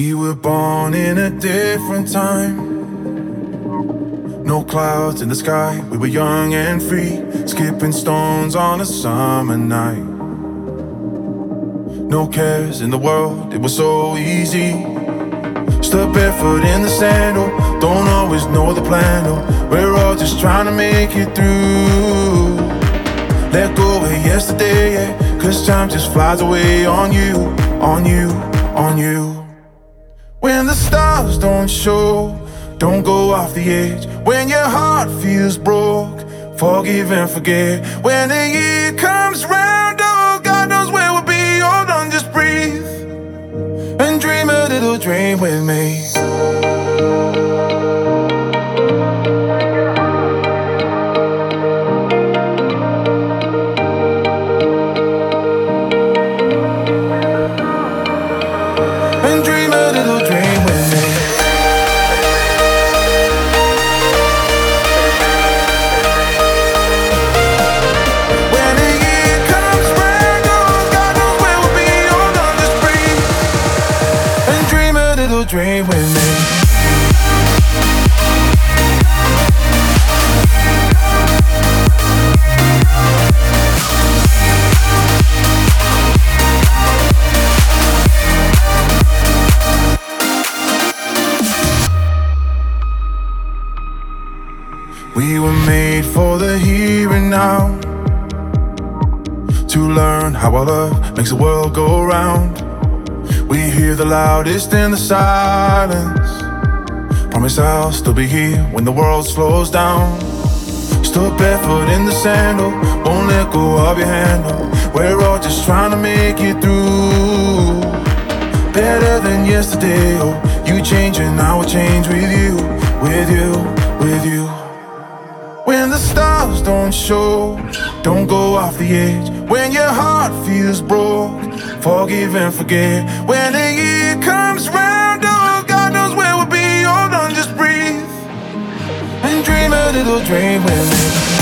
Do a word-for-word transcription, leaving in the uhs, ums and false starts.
We were born in a different time. No clouds in the sky, we were young and free, skipping stones on a summer night. No cares in the world, it was so easy. Stood barefoot in the sandal, don't always know the plan, oh, we're all just trying to make it through. Let go of yesterday, yeah, cause time just flies away on you, on you, on you. When the stars don't show, don't go off the edge. When your heart feels broke, forgive and forget. When the year comes round, oh, God knows where we'll be. Hold on, just breathe and dream a little dream with me. And dream a little dream with me. When the year comes round, oh, God knows where we'll be. Hold on, just breathe and dream a little dream with me. We were made for the here and now, to learn how our love makes the world go round. We hear the loudest in the silence. Promise I'll still be here when the world slows down. Stood barefoot in the sandal, won't let go of your handle. We're all just trying to make it through. Better than yesterday, oh, you change and I will change with you, with you, with you. When the stars don't show, don't go off the edge. When your heart feels broke, forgive and forget. When the year comes round, oh, God knows where we'll be. Hold on, just breathe and dream a little dream with me.